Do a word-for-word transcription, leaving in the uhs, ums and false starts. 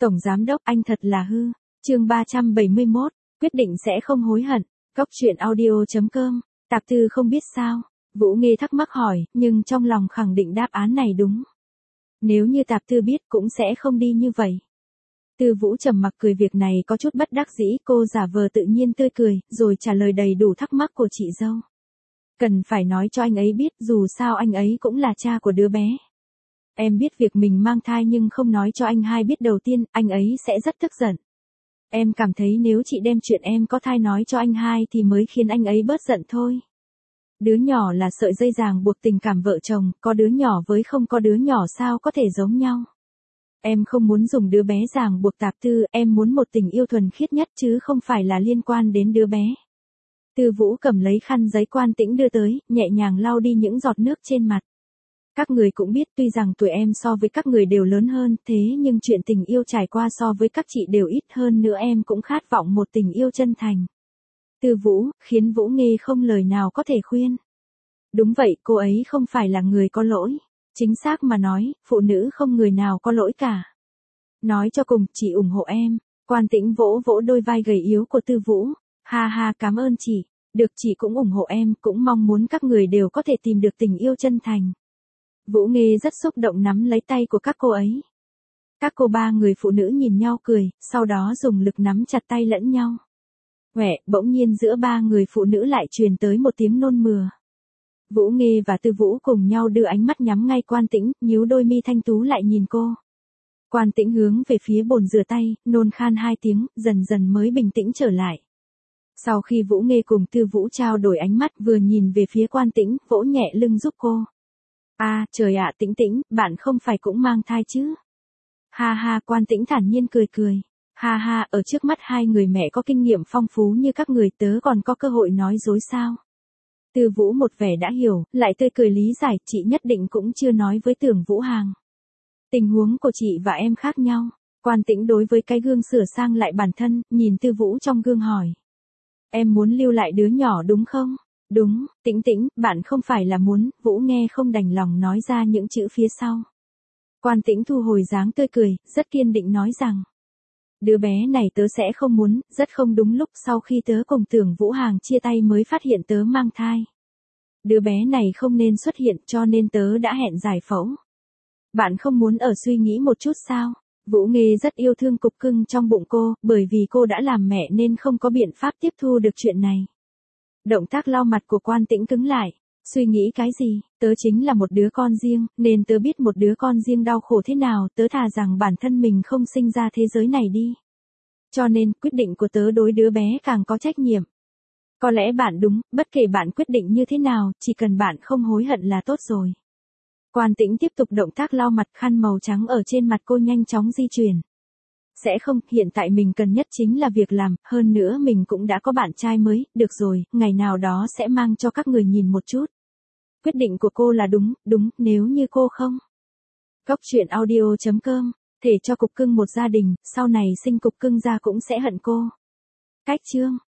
Tổng giám đốc anh thật là hư. Chương ba trăm bảy mươi mốt, quyết định sẽ không hối hận. Cốc truyện audio chấm com. Tạp Tư không biết sao? Vũ Nghê thắc mắc hỏi, nhưng trong lòng khẳng định đáp án này đúng. Nếu như Tạp Tư biết cũng sẽ không đi như vậy. Tư Vũ trầm mặc cười, việc này có chút bất đắc dĩ, cô giả vờ tự nhiên tươi cười, rồi trả lời đầy đủ thắc mắc của chị dâu. Cần phải nói cho anh ấy biết, dù sao anh ấy cũng là cha của đứa bé. Em biết việc mình mang thai nhưng không nói cho anh hai biết đầu tiên, anh ấy sẽ rất tức giận. Em cảm thấy nếu chị đem chuyện em có thai nói cho anh hai thì mới khiến anh ấy bớt giận thôi. Đứa nhỏ là sợi dây ràng buộc tình cảm vợ chồng, có đứa nhỏ với không có đứa nhỏ sao có thể giống nhau. Em không muốn dùng đứa bé ràng buộc Tạp Tư, em muốn một tình yêu thuần khiết nhất chứ không phải là liên quan đến đứa bé. Tư Vũ cầm lấy khăn giấy Quan Tĩnh đưa tới, nhẹ nhàng lau đi những giọt nước trên mặt. Các người cũng biết tuy rằng tuổi em so với các người đều lớn hơn, thế nhưng chuyện tình yêu trải qua so với các chị đều ít hơn nữa, em cũng khát vọng một tình yêu chân thành. Tư Vũ, khiến Vũ Nghê không lời nào có thể khuyên. Đúng vậy, cô ấy không phải là người có lỗi. Chính xác mà nói, phụ nữ không người nào có lỗi cả. Nói cho cùng, chị ủng hộ em. Quan Tĩnh vỗ vỗ đôi vai gầy yếu của Tư Vũ. Ha ha, cảm ơn chị. Được, chị cũng ủng hộ em, cũng mong muốn các người đều có thể tìm được tình yêu chân thành. Vũ Nghê rất xúc động nắm lấy tay của các cô ấy. Các cô ba người phụ nữ nhìn nhau cười, sau đó dùng lực nắm chặt tay lẫn nhau. Huệ, bỗng nhiên giữa ba người phụ nữ lại truyền tới một tiếng nôn mửa. Vũ Nghê và Tư Vũ cùng nhau đưa ánh mắt nhắm ngay Quan Tĩnh, nhíu đôi mi thanh tú lại nhìn cô. Quan Tĩnh hướng về phía bồn rửa tay, nôn khan hai tiếng, dần dần mới bình tĩnh trở lại. Sau khi Vũ Nghê cùng Tư Vũ trao đổi ánh mắt, vừa nhìn về phía Quan Tĩnh, vỗ nhẹ lưng giúp cô. À, trời ạ, Tĩnh Tĩnh, bạn không phải cũng mang thai chứ? Ha ha, Quan Tĩnh thản nhiên cười cười. Ha ha, ở trước mắt hai người mẹ có kinh nghiệm phong phú như các người, tớ còn có cơ hội nói dối sao? Tư Vũ một vẻ đã hiểu, lại tươi cười lý giải, chị nhất định cũng chưa nói với Tưởng Vũ Hàng. Tình huống của chị và em khác nhau. Quan Tĩnh đối với cái gương sửa sang lại bản thân, nhìn Tư Vũ trong gương hỏi. Em muốn lưu lại đứa nhỏ đúng không? Đúng, Tĩnh Tĩnh, bạn không phải là muốn, Vũ nghe không đành lòng nói ra những chữ phía sau. Quan Tĩnh thu hồi dáng tươi cười, rất kiên định nói rằng. Đứa bé này tớ sẽ không muốn, rất không đúng lúc sau khi tớ cùng Tưởng Vũ Hàng chia tay mới phát hiện tớ mang thai. Đứa bé này không nên xuất hiện cho nên tớ đã hẹn giải phẫu. Bạn không muốn ở suy nghĩ một chút sao? Vũ Nghê rất yêu thương cục cưng trong bụng cô, bởi vì cô đã làm mẹ nên không có biện pháp tiếp thu được chuyện này. Động tác lau mặt của Quan Tĩnh cứng lại. Suy nghĩ cái gì, tớ chính là một đứa con riêng, nên tớ biết một đứa con riêng đau khổ thế nào, tớ thà rằng bản thân mình không sinh ra thế giới này đi. Cho nên, quyết định của tớ đối đứa bé càng có trách nhiệm. Có lẽ bạn đúng, bất kể bạn quyết định như thế nào, chỉ cần bạn không hối hận là tốt rồi. Quan Tĩnh tiếp tục động tác lau mặt, khăn màu trắng ở trên mặt cô nhanh chóng di chuyển. Sẽ không, hiện tại mình cần nhất chính là việc làm, hơn nữa mình cũng đã có bạn trai mới, được rồi, ngày nào đó sẽ mang cho các người nhìn một chút. Quyết định của cô là đúng, đúng, nếu như cô không. Cốc truyện audio chấm com, thể cho cục cưng một gia đình, sau này sinh cục cưng ra cũng sẽ hận cô. Cách chương.